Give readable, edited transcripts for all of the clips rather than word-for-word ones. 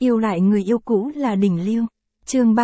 Yêu lại người yêu cũ là đỉnh lưu. Chương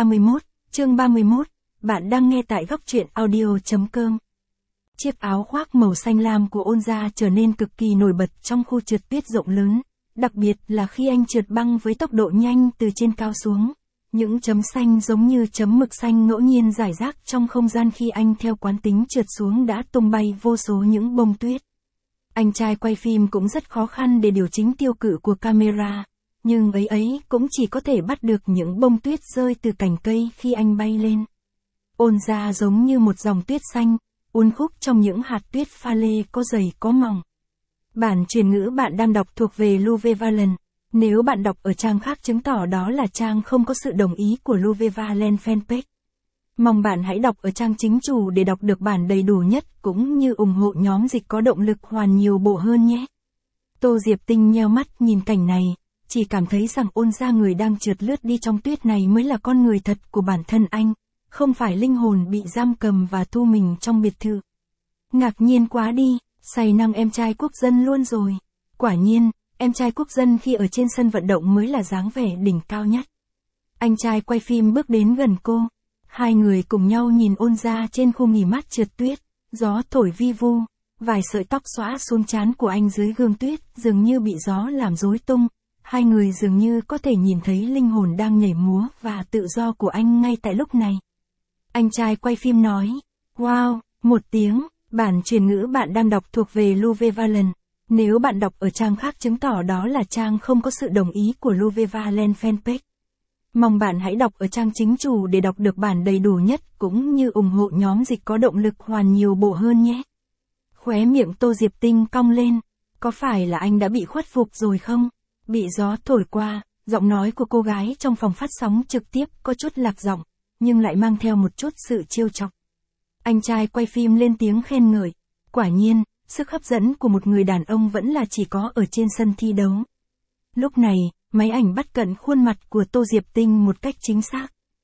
31, bạn đang nghe tại góc truyện audio.com. Chiếc áo khoác màu xanh lam của Ôn Gia trở nên cực kỳ nổi bật trong khu trượt tuyết rộng lớn, đặc biệt là khi anh trượt băng với tốc độ nhanh từ trên cao xuống. Những chấm xanh giống như chấm mực xanh ngẫu nhiên rải rác trong không gian khi anh theo quán tính trượt xuống đã tung bay vô số những bông tuyết. Anh trai quay phim cũng rất khó khăn để điều chỉnh tiêu cự của camera, nhưng ấy cũng chỉ có thể bắt được những bông tuyết rơi từ cành cây khi anh bay lên. Ôn Gia giống như một dòng tuyết xanh, uốn khúc trong những hạt tuyết pha lê có dày có mỏng. Bản truyền ngữ bạn đang đọc thuộc về Louve Valen. Nếu bạn đọc ở trang khác chứng tỏ đó là trang không có sự đồng ý của Louve Valen fanpage. Mong bạn hãy đọc ở trang chính chủ để đọc được bản đầy đủ nhất cũng như ủng hộ nhóm dịch có động lực hoàn nhiều bộ hơn nhé. Tô Diệp Tinh nheo mắt nhìn cảnh này, chỉ cảm thấy rằng Ôn Gia người đang trượt lướt đi trong tuyết này mới là con người thật của bản thân anh, không phải linh hồn bị giam cầm và thu mình trong biệt thự. Ngạc nhiên quá đi, say năng em trai quốc dân luôn rồi. Quả nhiên, em trai quốc dân khi ở trên sân vận động mới là dáng vẻ đỉnh cao nhất. Anh trai quay phim bước đến gần cô. Hai người cùng nhau nhìn Ôn Gia trên khu nghỉ mát trượt tuyết, gió thổi vi vu, vài sợi tóc xõa xuống trán của anh dưới gương tuyết dường như bị gió làm rối tung. Hai người dường như có thể nhìn thấy linh hồn đang nhảy múa và tự do của anh ngay tại lúc này. Anh trai quay phim nói, wow, một tiếng, bản truyền ngữ bạn đang đọc thuộc về Louve Valen. Nếu bạn đọc ở trang khác chứng tỏ đó là trang không có sự đồng ý của Louve Valen fanpage. Mong bạn hãy đọc ở trang chính chủ để đọc được bản đầy đủ nhất cũng như ủng hộ nhóm dịch có động lực hoàn nhiều bộ hơn nhé. Khóe miệng Tô Diệp Tinh cong lên, có phải là anh đã bị khuất phục rồi không? Bị gió thổi qua, giọng nói của cô gái trong phòng phát sóng trực tiếp có chút lạc giọng, nhưng lại mang theo một chút sự trêu chọc. Anh trai quay phim lên tiếng khen ngợi, quả nhiên, sức hấp dẫn của một người đàn ông vẫn là chỉ có ở trên sân thi đấu. Lúc này, máy ảnh bắt cận khuôn mặt của Tô Diệp Tinh một cách chính xác.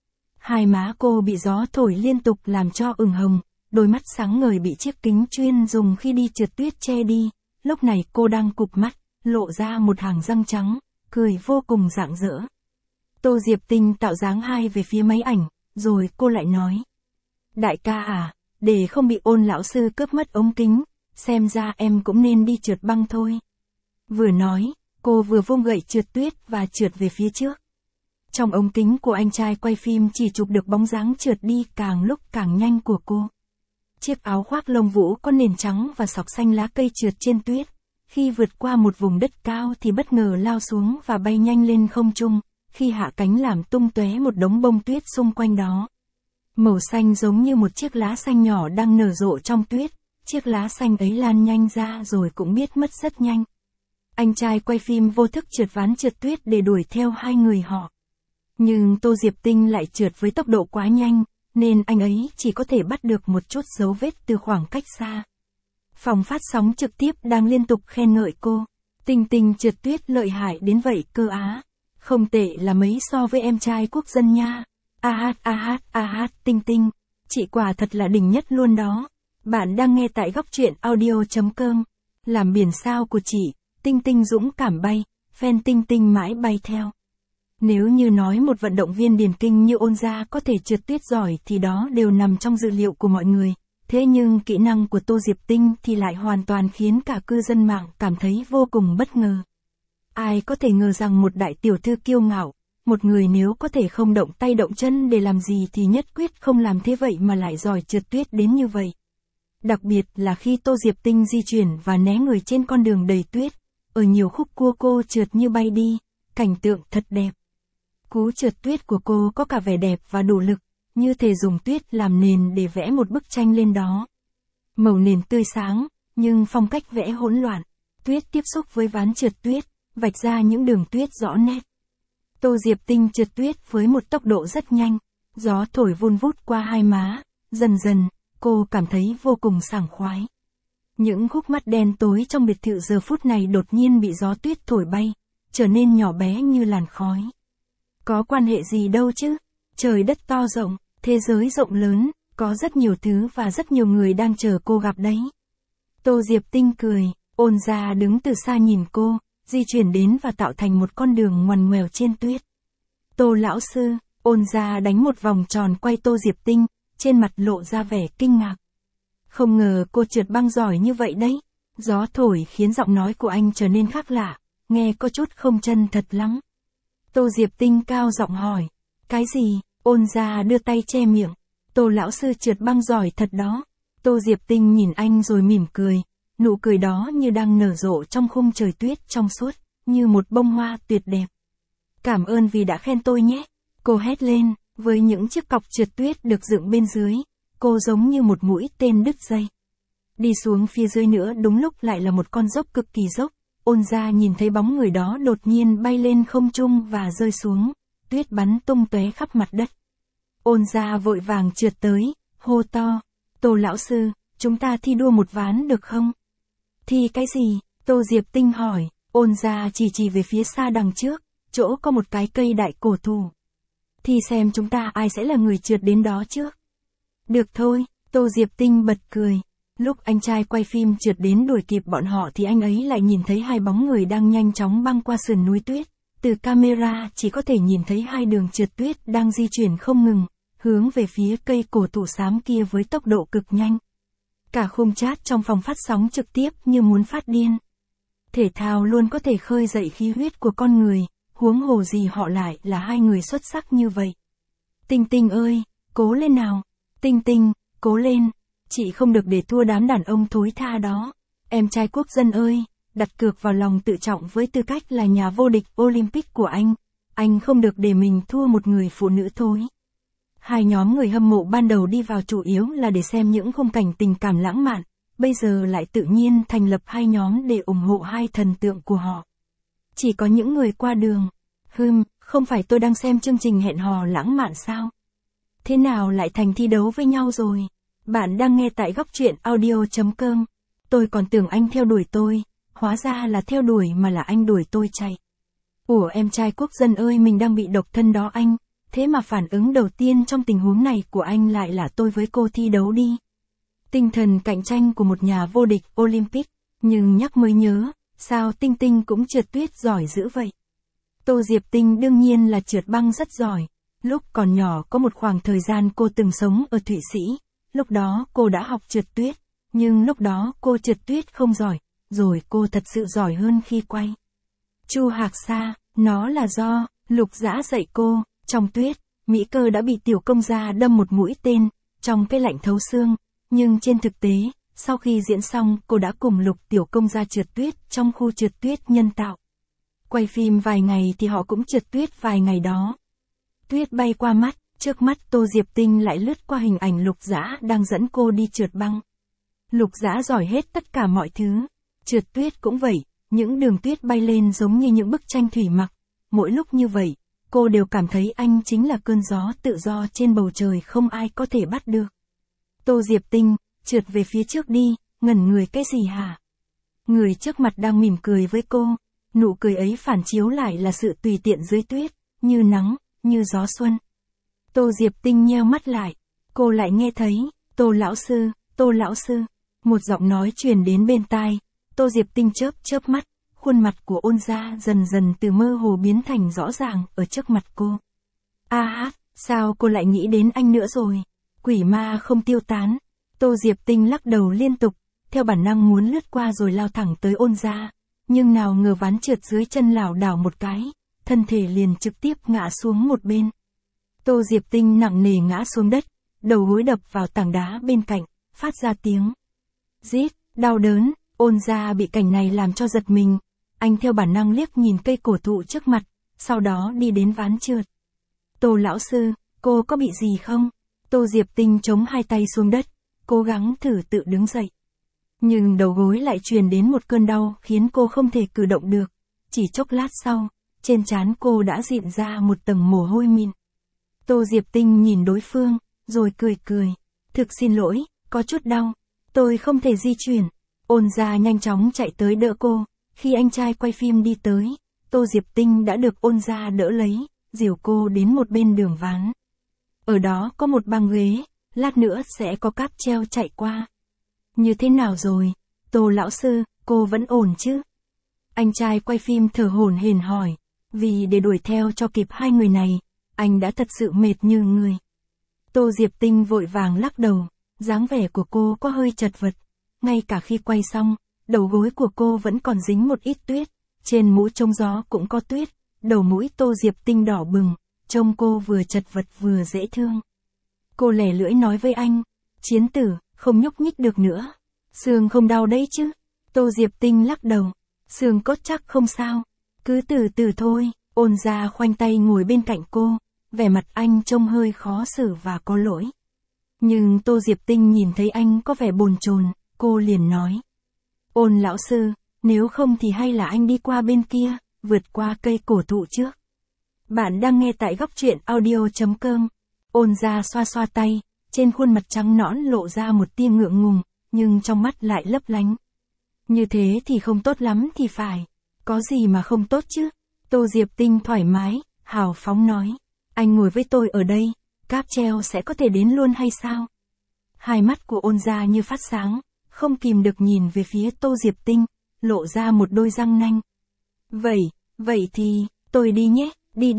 Hai má cô bị gió thổi liên tục làm cho ửng hồng, đôi mắt sáng ngời bị chiếc kính chuyên dùng khi đi trượt tuyết che đi, lúc này cô đang cụp mắt, lộ ra một hàng răng trắng, cười vô cùng rạng rỡ. Tô Diệp Tinh tạo dáng hai về phía máy ảnh, rồi cô lại nói. Đại ca à, để không bị Ôn lão sư cướp mất ống kính, xem ra em cũng nên đi trượt băng thôi. Vừa nói, cô vừa vung gậy trượt tuyết và trượt về phía trước. Trong ống kính của anh trai quay phim chỉ chụp được bóng dáng trượt đi càng lúc càng nhanh của cô. Chiếc áo khoác lông vũ có nền trắng và sọc xanh lá cây trượt trên tuyết. Khi vượt qua một vùng đất cao thì bất ngờ lao xuống và bay nhanh lên không trung, khi hạ cánh làm tung tóe một đống bông tuyết xung quanh đó. Màu xanh giống như một chiếc lá xanh nhỏ đang nở rộ trong tuyết, chiếc lá xanh ấy lan nhanh ra rồi cũng biết mất rất nhanh. Anh trai quay phim vô thức trượt ván trượt tuyết để đuổi theo hai người họ. Nhưng Tô Diệp Tinh lại trượt với tốc độ quá nhanh, nên anh ấy chỉ có thể bắt được một chút dấu vết từ khoảng cách xa. Phòng phát sóng trực tiếp đang liên tục khen ngợi cô. Tinh Tinh trượt tuyết lợi hại đến vậy cơ á. Không tệ là mấy so với em trai quốc dân nha. Tinh Tinh. Chị quả thật là đỉnh nhất luôn đó. Bạn đang nghe tại góc truyện audio.com. Làm biển sao của chị, Tinh Tinh dũng cảm bay, fan Tinh Tinh mãi bay theo. Nếu như nói một vận động viên điền kinh như Ôn Gia có thể trượt tuyết giỏi thì đó đều nằm trong dự liệu của mọi người. Thế nhưng kỹ năng của Tô Diệp Tinh thì lại hoàn toàn khiến cả cư dân mạng cảm thấy vô cùng bất ngờ. Ai có thể ngờ rằng một đại tiểu thư kiêu ngạo, một người nếu có thể không động tay động chân để làm gì thì nhất quyết không làm thế vậy mà lại giỏi trượt tuyết đến như vậy. Đặc biệt là khi Tô Diệp Tinh di chuyển và né người trên con đường đầy tuyết, ở nhiều khúc cua cô trượt như bay đi, cảnh tượng thật đẹp. Cú trượt tuyết của cô có cả vẻ đẹp và đủ lực, như thể dùng tuyết làm nền để vẽ một bức tranh lên đó. Màu nền tươi sáng, nhưng phong cách vẽ hỗn loạn. Tuyết tiếp xúc với ván trượt tuyết, vạch ra những đường tuyết rõ nét. Tô Diệp Tinh trượt tuyết với một tốc độ rất nhanh, gió thổi vun vút qua hai má, dần dần, cô cảm thấy vô cùng sảng khoái. Những khúc mắt đen tối trong biệt thự giờ phút này đột nhiên bị gió tuyết thổi bay, trở nên nhỏ bé như làn khói. Có quan hệ gì đâu chứ, trời đất to rộng, thế giới rộng lớn, có rất nhiều thứ và rất nhiều người đang chờ cô gặp đấy. Tô Diệp Tinh cười, Ôn Gia đứng từ xa nhìn cô, di chuyển đến và tạo thành một con đường ngoằn ngoèo trên tuyết. Tô lão sư, Ôn Gia đánh một vòng tròn quay Tô Diệp Tinh, trên mặt lộ ra vẻ kinh ngạc. Không ngờ cô trượt băng giỏi như vậy đấy. Gió thổi khiến giọng nói của anh trở nên khác lạ, nghe có chút không chân thật lắm. Tô Diệp Tinh cao giọng hỏi. Cái gì? Ôn Gia đưa tay che miệng. Tô lão sư trượt băng giỏi thật đó. Tô Diệp Tinh nhìn anh rồi mỉm cười. Nụ cười đó như đang nở rộ trong khung trời tuyết trong suốt, như một bông hoa tuyệt đẹp. Cảm ơn vì đã khen tôi nhé. Cô hét lên, với những chiếc cọc trượt tuyết được dựng bên dưới. Cô giống như một mũi tên đứt dây. Đi xuống phía dưới nữa đúng lúc lại là một con dốc cực kỳ dốc. Ôn Gia nhìn thấy bóng người đó đột nhiên bay lên không trung và rơi xuống. Tuyết bắn tung tóe khắp mặt đất. Ôn Gia vội vàng trượt tới, hô to. Tô lão sư, chúng ta thi đua một ván được không? Thi cái gì? Tô Diệp Tinh hỏi. Ôn Gia chỉ về phía xa đằng trước, chỗ có một cái cây đại cổ thụ. Thì xem chúng ta ai sẽ là người trượt đến đó trước. Được thôi, Tô Diệp Tinh bật cười. Lúc anh trai quay phim trượt đến đuổi kịp bọn họ thì anh ấy lại nhìn thấy hai bóng người đang nhanh chóng băng qua sườn núi tuyết. Từ camera chỉ có thể nhìn thấy hai đường trượt tuyết đang di chuyển không ngừng, hướng về phía cây cổ thụ xám kia với tốc độ cực nhanh. Cả khung chat trong phòng phát sóng trực tiếp như muốn phát điên. Thể thao luôn có thể khơi dậy khí huyết của con người, huống hồ gì họ lại là hai người xuất sắc như vậy. Tinh Tinh ơi, cố lên nào. Tinh Tinh, cố lên. Chị không được để thua đám đàn ông thối tha đó. Em trai quốc dân ơi, đặt cược vào lòng tự trọng với tư cách là nhà vô địch Olympic của anh. Anh không được để mình thua một người phụ nữ thối. Hai nhóm người hâm mộ ban đầu đi vào chủ yếu là để xem những khung cảnh tình cảm lãng mạn, bây giờ lại tự nhiên thành lập hai nhóm để ủng hộ hai thần tượng của họ. Chỉ có những người qua đường. Không phải tôi đang xem chương trình hẹn hò lãng mạn sao? Thế nào lại thành thi đấu với nhau rồi? Bạn đang nghe tại góc truyện audio.com. Tôi còn tưởng anh theo đuổi tôi, hóa ra là theo đuổi mà là anh đuổi tôi chạy. Ủa em trai quốc dân ơi, mình đang bị độc thân đó anh. Thế mà phản ứng đầu tiên trong tình huống này của anh lại là tôi với cô thi đấu đi. Tinh thần cạnh tranh của một nhà vô địch Olympic, nhưng nhắc mới nhớ, sao Tinh Tinh cũng trượt tuyết giỏi dữ vậy? Tô Diệp Tinh đương nhiên là trượt băng rất giỏi. Lúc còn nhỏ có một khoảng thời gian cô từng sống ở Thụy Sĩ, lúc đó cô đã học trượt tuyết, nhưng lúc đó cô trượt tuyết không giỏi, rồi cô thật sự giỏi hơn khi quay. Chu Hạc Sa, nó là do Lục Dã dạy cô. Trong tuyết, Mỹ Cơ đã bị Tiểu Công Gia đâm một mũi tên, trong cái lạnh thấu xương, nhưng trên thực tế, sau khi diễn xong cô đã cùng Lục Tiểu Công Gia trượt tuyết trong khu trượt tuyết nhân tạo. Quay phim vài ngày thì họ cũng trượt tuyết vài ngày đó. Tuyết bay qua mắt, trước mắt Tô Diệp Tinh lại lướt qua hình ảnh Lục Dã đang dẫn cô đi trượt băng. Lục Dã giỏi hết tất cả mọi thứ. Trượt tuyết cũng vậy, những đường tuyết bay lên giống như những bức tranh thủy mặc. Mỗi lúc như vậy, cô đều cảm thấy anh chính là cơn gió tự do trên bầu trời không ai có thể bắt được. Tô Diệp Tinh, trượt về phía trước đi, ngẩn người cái gì hả? Người trước mặt đang mỉm cười với cô, nụ cười ấy phản chiếu lại là sự tùy tiện dưới tuyết, như nắng, như gió xuân. Tô Diệp Tinh nheo mắt lại, cô lại nghe thấy, Tô lão sư, một giọng nói truyền đến bên tai. Tô Diệp Tinh chớp mắt, khuôn mặt của Ôn Gia dần dần từ mơ hồ biến thành rõ ràng ở trước mặt cô. Sao cô lại nghĩ đến anh nữa rồi? Quỷ ma không tiêu tán. Tô Diệp Tinh lắc đầu liên tục, theo bản năng muốn lướt qua rồi lao thẳng tới Ôn Gia, nhưng nào ngờ ván trượt dưới chân lảo đảo một cái, thân thể liền trực tiếp ngã xuống một bên. Tô Diệp Tinh nặng nề ngã xuống đất, đầu gối đập vào tảng đá bên cạnh, phát ra tiếng rít, đau đớn. Ôn Gia bị cảnh này làm cho giật mình, anh theo bản năng liếc nhìn cây cổ thụ trước mặt, sau đó đi đến ván trượt. Tô lão sư, cô có bị gì không? Tô Diệp Tinh chống hai tay xuống đất, cố gắng thử tự đứng dậy. Nhưng đầu gối lại truyền đến một cơn đau khiến cô không thể cử động được. Chỉ chốc lát sau, trên trán cô đã rịn ra một tầng mồ hôi mịn. Tô Diệp Tinh nhìn đối phương, rồi cười. Thực xin lỗi, có chút đau. Tôi không thể di chuyển. Ôn Gia nhanh chóng chạy tới đỡ cô. Khi anh trai quay phim đi tới, Tô Diệp Tinh đã được Ôn Gia đỡ lấy, dìu cô đến một bên đường ván. Ở đó có một băng ghế, lát nữa sẽ có cáp treo chạy qua. Như thế nào rồi? Tô lão sư, cô vẫn ổn chứ? Anh trai quay phim thở hổn hển hỏi. Vì để đuổi theo cho kịp hai người này, anh đã thật sự mệt như người. Tô Diệp Tinh vội vàng lắc đầu, dáng vẻ của cô có hơi chật vật. Ngay cả khi quay xong, đầu gối của cô vẫn còn dính một ít tuyết, trên mũ trông gió cũng có tuyết, đầu mũi Tô Diệp Tinh đỏ bừng, trông cô vừa chật vật vừa dễ thương. Cô lẻ lưỡi nói với anh, Chiến tử, không nhúc nhích được nữa. Xương không đau đấy chứ? Tô Diệp Tinh lắc đầu, xương cốt chắc không sao, cứ từ từ thôi. Ôn Gia khoanh tay ngồi bên cạnh cô, vẻ mặt anh trông hơi khó xử và có lỗi. Nhưng Tô Diệp Tinh nhìn thấy anh có vẻ bồn chồn, cô liền nói. Ôn lão sư, nếu không thì hay là anh đi qua bên kia, vượt qua cây cổ thụ trước. Bạn đang nghe tại góc truyện audio.com. Ôn Gia xoa xoa tay, trên khuôn mặt trắng nõn lộ ra một tia ngượng ngùng, nhưng trong mắt lại lấp lánh. Như thế thì không tốt lắm thì phải. Có gì mà không tốt chứ? Tô Diệp Tinh thoải mái, hào phóng nói. Anh ngồi với tôi ở đây, cáp treo sẽ có thể đến luôn hay sao? Hai mắt của Ôn Gia như phát sáng, không kìm được nhìn về phía Tô Diệp Tinh, lộ ra một đôi răng nanh. Vậy thì, tôi đi nhé,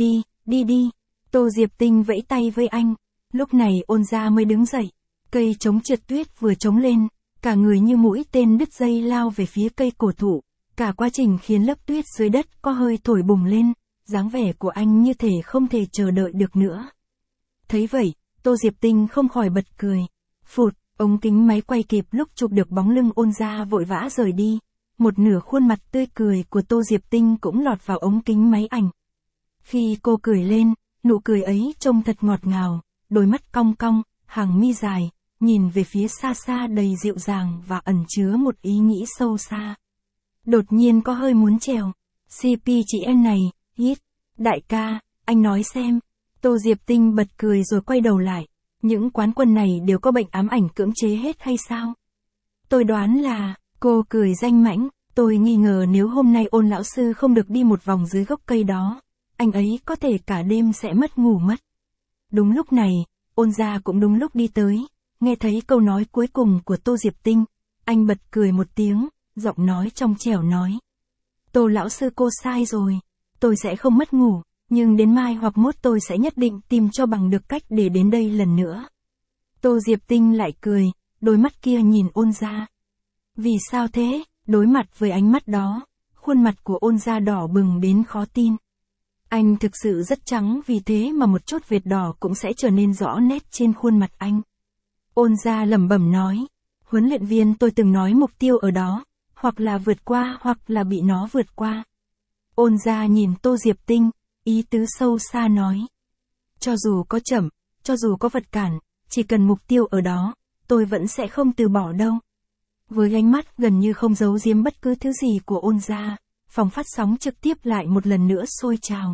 đi. Tô Diệp Tinh vẫy tay với anh. Lúc này Ôn Gia mới đứng dậy. Cây chống trượt tuyết vừa chống lên, cả người như mũi tên đứt dây lao về phía cây cổ thụ. Cả quá trình khiến lớp tuyết dưới đất có hơi thổi bùng lên, dáng vẻ của anh như thể không thể chờ đợi được nữa. Thấy vậy, Tô Diệp Tinh không khỏi bật cười. Phụt, ống kính máy quay kịp lúc chụp được bóng lưng Ôn Gia vội vã rời đi. Một nửa khuôn mặt tươi cười của Tô Diệp Tinh cũng lọt vào ống kính máy ảnh. Khi cô cười lên, nụ cười ấy trông thật ngọt ngào, đôi mắt cong cong, hàng mi dài, nhìn về phía xa xa đầy dịu dàng và ẩn chứa một ý nghĩ sâu xa. Đột nhiên có hơi muốn trèo. CP chị em này, hít. Đại ca, anh nói xem. Tô Diệp Tinh bật cười rồi quay đầu lại. Những quán quân này đều có bệnh ám ảnh cưỡng chế hết hay sao? Tôi đoán là, cô cười danh mãnh. Tôi nghi ngờ nếu hôm nay Ôn lão sư không được đi một vòng dưới gốc cây đó, anh ấy có thể cả đêm sẽ mất ngủ mất. Đúng lúc này, Ôn Gia cũng đúng lúc đi tới. Nghe thấy câu nói cuối cùng của Tô Diệp Tinh, anh bật cười một tiếng, giọng nói trong trẻo nói. Tô lão sư cô sai rồi, tôi sẽ không mất ngủ, nhưng đến mai hoặc mốt tôi sẽ nhất định tìm cho bằng được cách để đến đây lần nữa. Tô Diệp Tinh lại cười, đôi mắt kia nhìn Ôn Gia. Vì sao thế? Đối mặt với ánh mắt đó, khuôn mặt của Ôn Gia đỏ bừng đến khó tin. Anh thực sự rất trắng, vì thế mà một chút vệt đỏ cũng sẽ trở nên rõ nét trên khuôn mặt anh. Ôn Gia lẩm bẩm nói, huấn luyện viên tôi từng nói mục tiêu ở đó, hoặc là vượt qua hoặc là bị nó vượt qua. Ôn Gia nhìn Tô Diệp Tinh, ý tứ sâu xa nói. Cho dù có chậm, cho dù có vật cản, chỉ cần mục tiêu ở đó, tôi vẫn sẽ không từ bỏ đâu. Với ánh mắt gần như không giấu giếm bất cứ thứ gì của Ôn Gia, phòng phát sóng trực tiếp lại một lần nữa sôi trào.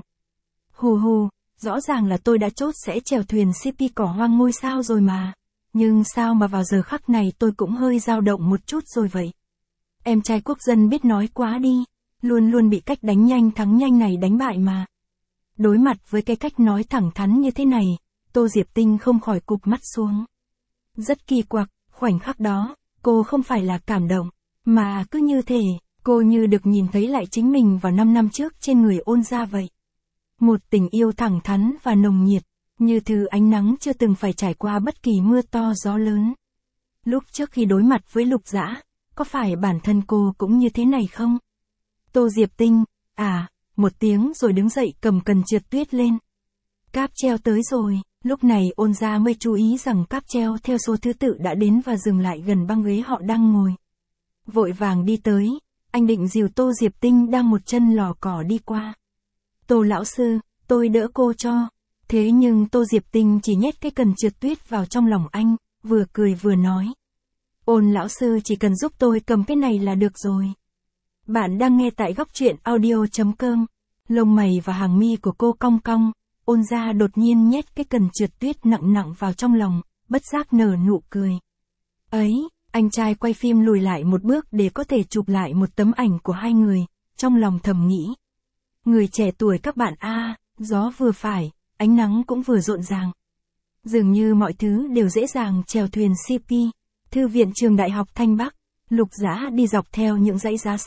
Hù, rõ ràng là tôi đã chốt sẽ chèo thuyền CP cỏ hoang ngôi sao rồi mà. Nhưng sao mà vào giờ khắc này tôi cũng hơi dao động một chút rồi vậy? Em trai quốc dân biết nói quá đi, luôn luôn bị cách đánh nhanh thắng nhanh này đánh bại mà. Đối mặt với cái cách nói thẳng thắn như thế này, Tô Diệp Tinh không khỏi cụp mắt xuống. Rất kỳ quặc, khoảnh khắc đó, cô không phải là cảm động, mà cứ như thể, cô như được nhìn thấy lại chính mình vào 5 năm trước trên người Ôn Gia vậy. Một tình yêu thẳng thắn và nồng nhiệt, như thứ ánh nắng chưa từng phải trải qua bất kỳ mưa to gió lớn. Lúc trước khi đối mặt với Lục Dã, có phải bản thân cô cũng như thế này không? Tô Diệp Tinh, một tiếng rồi đứng dậy cầm cần trượt tuyết lên. Cáp treo tới rồi, lúc này Ôn Gia mới chú ý rằng cáp treo theo số thứ tự đã đến và dừng lại gần băng ghế họ đang ngồi. Vội vàng đi tới, anh định dìu Tô Diệp Tinh đang một chân lò cỏ đi qua. Tô lão sư, tôi đỡ cô cho. Thế nhưng Tô Diệp Tinh chỉ nhét cái cần trượt tuyết vào trong lòng anh, vừa cười vừa nói. Ôn lão sư chỉ cần giúp tôi cầm cái này là được rồi. Bạn đang nghe tại góc truyện audio.com. Lông mày và hàng mi của cô cong cong, Ôn Gia đột nhiên nhét cái cần trượt tuyết nặng nặng vào trong lòng, bất giác nở nụ cười. Ấy, anh trai quay phim lùi lại một bước để có thể chụp lại một tấm ảnh của hai người, trong lòng thầm nghĩ. Người trẻ tuổi các bạn gió vừa phải, ánh nắng cũng vừa rộn ràng. Dường như mọi thứ đều dễ dàng chèo thuyền CP. Thư viện trường Đại học Thanh Bắc, Lục Dã đi dọc theo những dãy giá sách,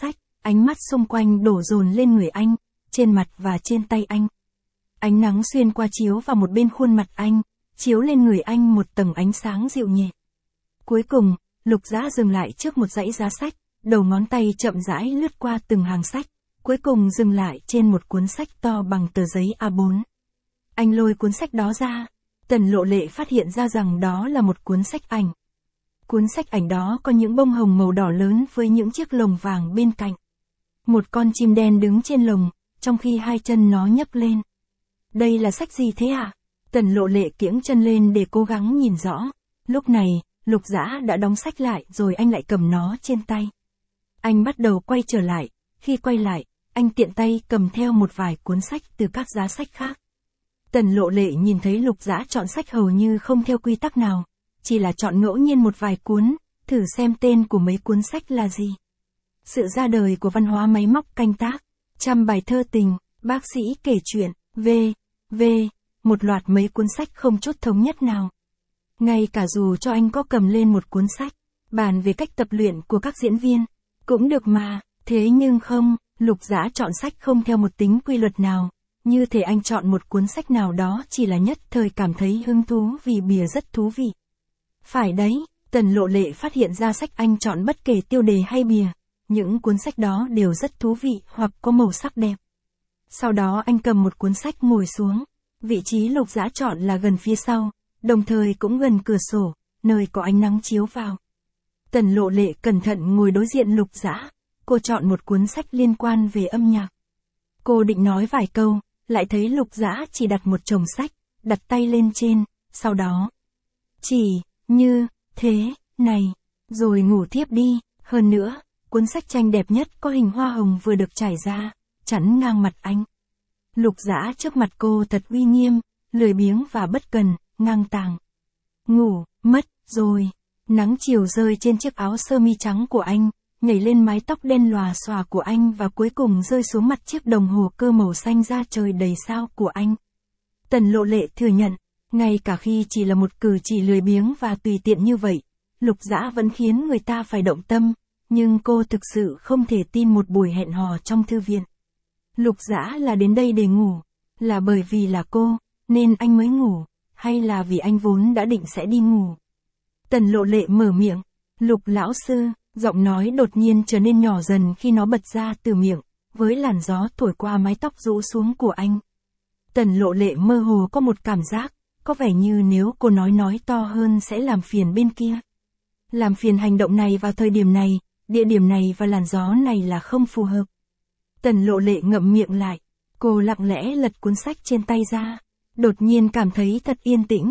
Ánh mắt xung quanh đổ dồn lên người anh, trên mặt và trên tay anh. Ánh nắng xuyên qua chiếu vào một bên khuôn mặt anh, chiếu lên người anh một tầng ánh sáng dịu nhẹ. Cuối cùng, Lục Dã dừng lại trước một dãy giá sách, đầu ngón tay chậm rãi lướt qua từng hàng sách, cuối cùng dừng lại trên một cuốn sách to bằng tờ giấy A4. Anh lôi cuốn sách đó ra, Tần Lộ Lệ phát hiện ra rằng đó là một cuốn sách ảnh. Cuốn sách ảnh đó có những bông hồng màu đỏ lớn với những chiếc lồng vàng bên cạnh. Một con chim đen đứng trên lồng, trong khi hai chân nó nhấc lên. Đây là sách gì thế ạ? Tần Lộ Lệ kiễng chân lên để cố gắng nhìn rõ. Lúc này, Lục Dã đã đóng sách lại rồi anh lại cầm nó trên tay. Anh bắt đầu quay trở lại, khi quay lại, anh tiện tay cầm theo một vài cuốn sách từ các giá sách khác. Tần Lộ Lệ nhìn thấy Lục Dã chọn sách hầu như không theo quy tắc nào, chỉ là chọn ngẫu nhiên một vài cuốn, thử xem tên của mấy cuốn sách là gì. Sự ra đời của văn hóa máy móc canh tác, trăm bài thơ tình, bác sĩ kể chuyện, v.v. Một loạt mấy cuốn sách không chút thống nhất nào. Ngay cả dù cho anh có cầm lên một cuốn sách, bàn về cách tập luyện của các diễn viên, cũng được mà, thế nhưng không, Lục Dã chọn sách không theo một tính quy luật nào, như thể anh chọn một cuốn sách nào đó chỉ là nhất thời cảm thấy hứng thú vì bìa rất thú vị. Phải đấy, Tần Lộ Lệ phát hiện ra sách anh chọn bất kể tiêu đề hay bìa, những cuốn sách đó đều rất thú vị hoặc có màu sắc đẹp. Sau đó anh cầm một cuốn sách ngồi xuống, vị trí Lục Dã chọn là gần phía sau, đồng thời cũng gần cửa sổ, nơi có ánh nắng chiếu vào. Tần Lộ Lệ cẩn thận ngồi đối diện Lục Dã, cô chọn một cuốn sách liên quan về âm nhạc. Cô định nói vài câu, lại thấy Lục Dã chỉ đặt một chồng sách, đặt tay lên trên, sau đó chỉ như thế này, rồi ngủ thiếp đi. Hơn nữa, cuốn sách tranh đẹp nhất có hình hoa hồng vừa được trải ra, chắn ngang mặt anh. Lục Dã trước mặt cô thật uy nghiêm, lười biếng và bất cần, ngang tàng. Ngủ mất rồi. Nắng chiều rơi trên chiếc áo sơ mi trắng của anh, nhảy lên mái tóc đen lòa xòa của anh và cuối cùng rơi xuống mặt chiếc đồng hồ cơ màu xanh da trời đầy sao của anh. Tần Lộ Lệ thừa nhận, ngay cả khi chỉ là một cử chỉ lười biếng và tùy tiện như vậy, Lục Dã vẫn khiến người ta phải động tâm, nhưng cô thực sự không thể tin một buổi hẹn hò trong thư viện. Lục Dã là đến đây để ngủ, là bởi vì là cô, nên anh mới ngủ, hay là vì anh vốn đã định sẽ đi ngủ? Tần Lộ Lệ mở miệng, Lục lão sư, giọng nói đột nhiên trở nên nhỏ dần khi nó bật ra từ miệng, với làn gió thổi qua mái tóc rũ xuống của anh. Tần Lộ Lệ mơ hồ có một cảm giác, có vẻ như nếu cô nói to hơn sẽ làm phiền bên kia. Làm phiền hành động này vào thời điểm này, địa điểm này và làn gió này là không phù hợp. Tần Lộ Lệ ngậm miệng lại, cô lặng lẽ lật cuốn sách trên tay ra, đột nhiên cảm thấy thật yên tĩnh.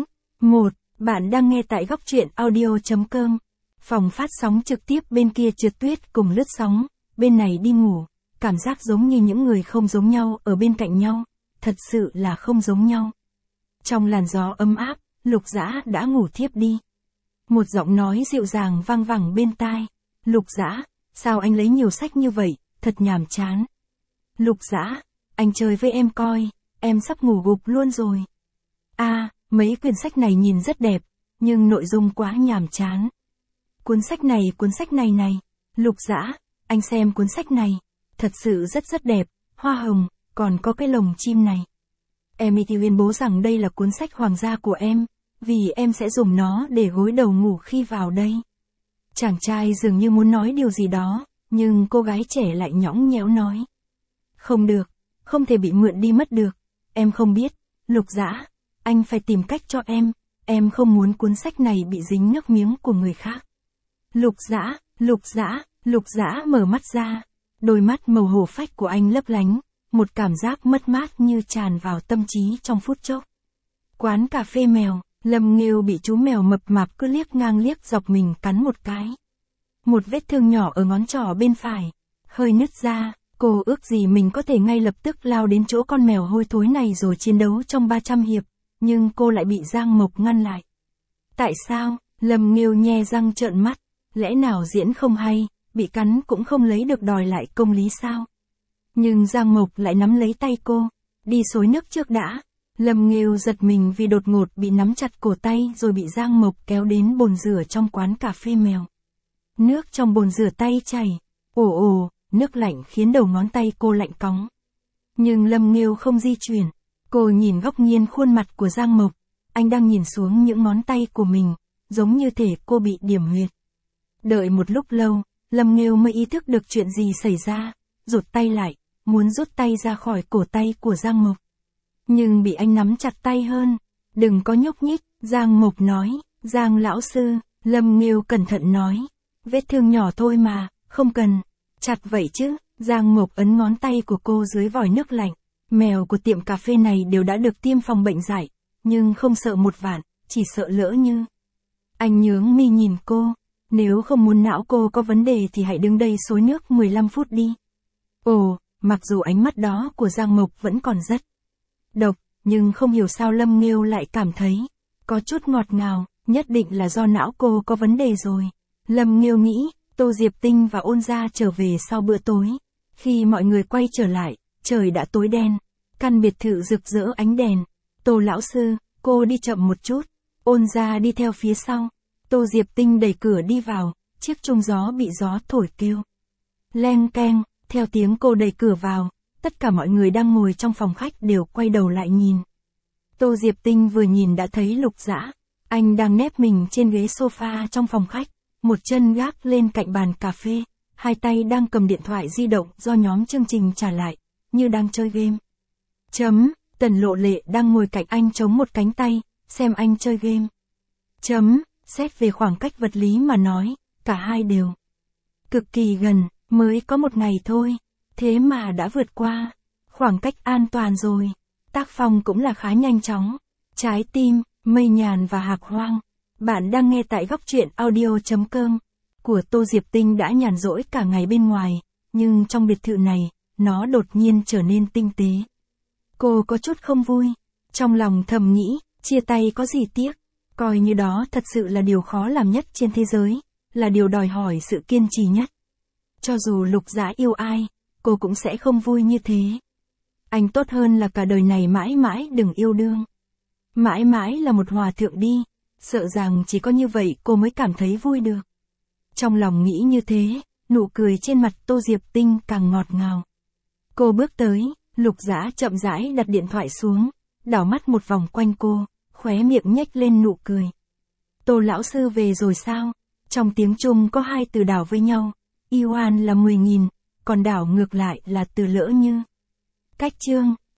Bạn đang nghe tại góc truyện audio.com. Phòng phát sóng trực tiếp bên kia trượt tuyết cùng lướt sóng, bên này đi ngủ, cảm giác giống như những người không giống nhau ở bên cạnh nhau, thật sự là không giống nhau. Trong làn gió ấm áp, Lục Dã đã ngủ thiếp đi. Một giọng nói dịu dàng vang vẳng bên tai, Lục Dã, sao anh lấy nhiều sách như vậy, thật nhàm chán. Lục Dã, anh chơi với em coi, em sắp ngủ gục luôn rồi. Mấy quyển sách này nhìn rất đẹp, nhưng nội dung quá nhàm chán. Cuốn sách này này, Lục Dã, anh xem cuốn sách này, thật sự rất đẹp, hoa hồng, còn có cái lồng chim này. Em tuyên bố rằng đây là cuốn sách hoàng gia của em, vì em sẽ dùng nó để gối đầu ngủ khi vào đây. Chàng trai dường như muốn nói điều gì đó, nhưng cô gái trẻ lại nhõng nhẽo nói. Không được, không thể bị mượn đi mất được, em không biết, Lục Dã, anh phải tìm cách cho em không muốn cuốn sách này bị dính nước miếng của người khác. Lục Dã mở mắt ra, đôi mắt màu hổ phách của anh lấp lánh, một cảm giác mất mát như tràn vào tâm trí trong phút chốc. Quán cà phê mèo, Lâm Nghêu bị chú mèo mập mạp cứ liếc ngang liếc dọc mình cắn một cái. Một vết thương nhỏ ở ngón trỏ bên phải, hơi nứt ra, cô ước gì mình có thể ngay lập tức lao đến chỗ con mèo hôi thối này rồi chiến đấu trong 300 hiệp, nhưng cô lại bị Giang Mộc ngăn lại. Tại sao? Lâm Nghêu nhe răng trợn mắt, lẽ nào diễn không hay, bị cắn cũng không lấy được đòi lại công lý sao? Nhưng Giang Mộc lại nắm lấy tay cô, đi xối nước trước đã. Lâm Nghêu giật mình vì đột ngột bị nắm chặt cổ tay rồi bị Giang Mộc kéo đến bồn rửa trong quán cà phê mèo. Nước trong bồn rửa tay chảy, nước lạnh khiến đầu ngón tay cô lạnh cóng. Nhưng Lâm Nghêu không di chuyển. Cô nhìn góc nghiêng khuôn mặt của Giang Mộc. Anh đang nhìn xuống những ngón tay của mình, giống như thể cô bị điểm huyệt. Đợi một lúc lâu, Lâm Nghêu mới ý thức được chuyện gì xảy ra, rụt tay lại, muốn rút tay ra khỏi cổ tay của Giang Mộc. Nhưng bị anh nắm chặt tay hơn. Đừng có nhúc nhích, Giang Mộc nói. Giang lão sư, Lâm Nghêu cẩn thận nói. Vết thương nhỏ thôi mà, không cần. Chặt vậy chứ, Giang Mộc ấn ngón tay của cô dưới vòi nước lạnh. Mèo của tiệm cà phê này đều đã được tiêm phòng bệnh dại, nhưng không sợ một vạn, chỉ sợ lỡ như. Anh nhướng mi nhìn cô. Nếu không muốn não cô có vấn đề thì hãy đứng đây xối nước 15 phút đi. Ồ, mặc dù ánh mắt đó của Giang Mộc vẫn còn rất độc, nhưng không hiểu sao Lâm Nghêu lại cảm thấy có chút ngọt ngào, nhất định là do não cô có vấn đề rồi. Lâm Nghêu nghĩ, Tô Diệp Tinh và Ôn Gia trở về sau bữa tối. Khi mọi người quay trở lại, trời đã tối đen, căn biệt thự rực rỡ ánh đèn. Tô lão sư, cô đi chậm một chút, Ôn Gia đi theo phía sau. Tô Diệp Tinh đẩy cửa đi vào, chiếc chuông gió bị gió thổi kêu. Leng keng, theo tiếng cô đẩy cửa vào, tất cả mọi người đang ngồi trong phòng khách đều quay đầu lại nhìn. Tô Diệp Tinh vừa nhìn đã thấy Lục Dã, anh đang nép mình trên ghế sofa trong phòng khách, một chân gác lên cạnh bàn cà phê, hai tay đang cầm điện thoại di động do nhóm chương trình trả lại, như đang chơi game. Tần Lộ Lệ đang ngồi cạnh anh chống một cánh tay, xem anh chơi game. Xét về khoảng cách vật lý mà nói, cả hai đều cực kỳ gần, mới có một ngày thôi, thế mà đã vượt qua khoảng cách an toàn rồi. Tác phong cũng là khá nhanh chóng. Trái tim, Mây Nhàn và Hạc Hoang. Bạn đang nghe tại góc truyện audio.com. Của Tô Diệp Tinh đã nhàn rỗi cả ngày bên ngoài, nhưng trong biệt thự này, nó đột nhiên trở nên tinh tế. Cô có chút không vui, trong lòng thầm nghĩ, chia tay có gì tiếc, coi như đó thật sự là điều khó làm nhất trên thế giới, là điều đòi hỏi sự kiên trì nhất. Cho dù Lục Dã yêu ai, cô cũng sẽ không vui như thế. Anh tốt hơn là cả đời này mãi mãi đừng yêu đương. Mãi mãi là một hòa thượng đi, sợ rằng chỉ có như vậy cô mới cảm thấy vui được. Trong lòng nghĩ như thế, nụ cười trên mặt Tô Diệp Tinh càng ngọt ngào. Cô bước tới, Lục Dã chậm rãi đặt điện thoại xuống, đảo mắt một vòng quanh cô, khóe miệng nhếch lên nụ cười. Tô lão sư về rồi sao? Trong tiếng Trung có hai từ đảo với nhau, Yuan là 10.000, còn đảo ngược lại là từ lỡ như. Cách chương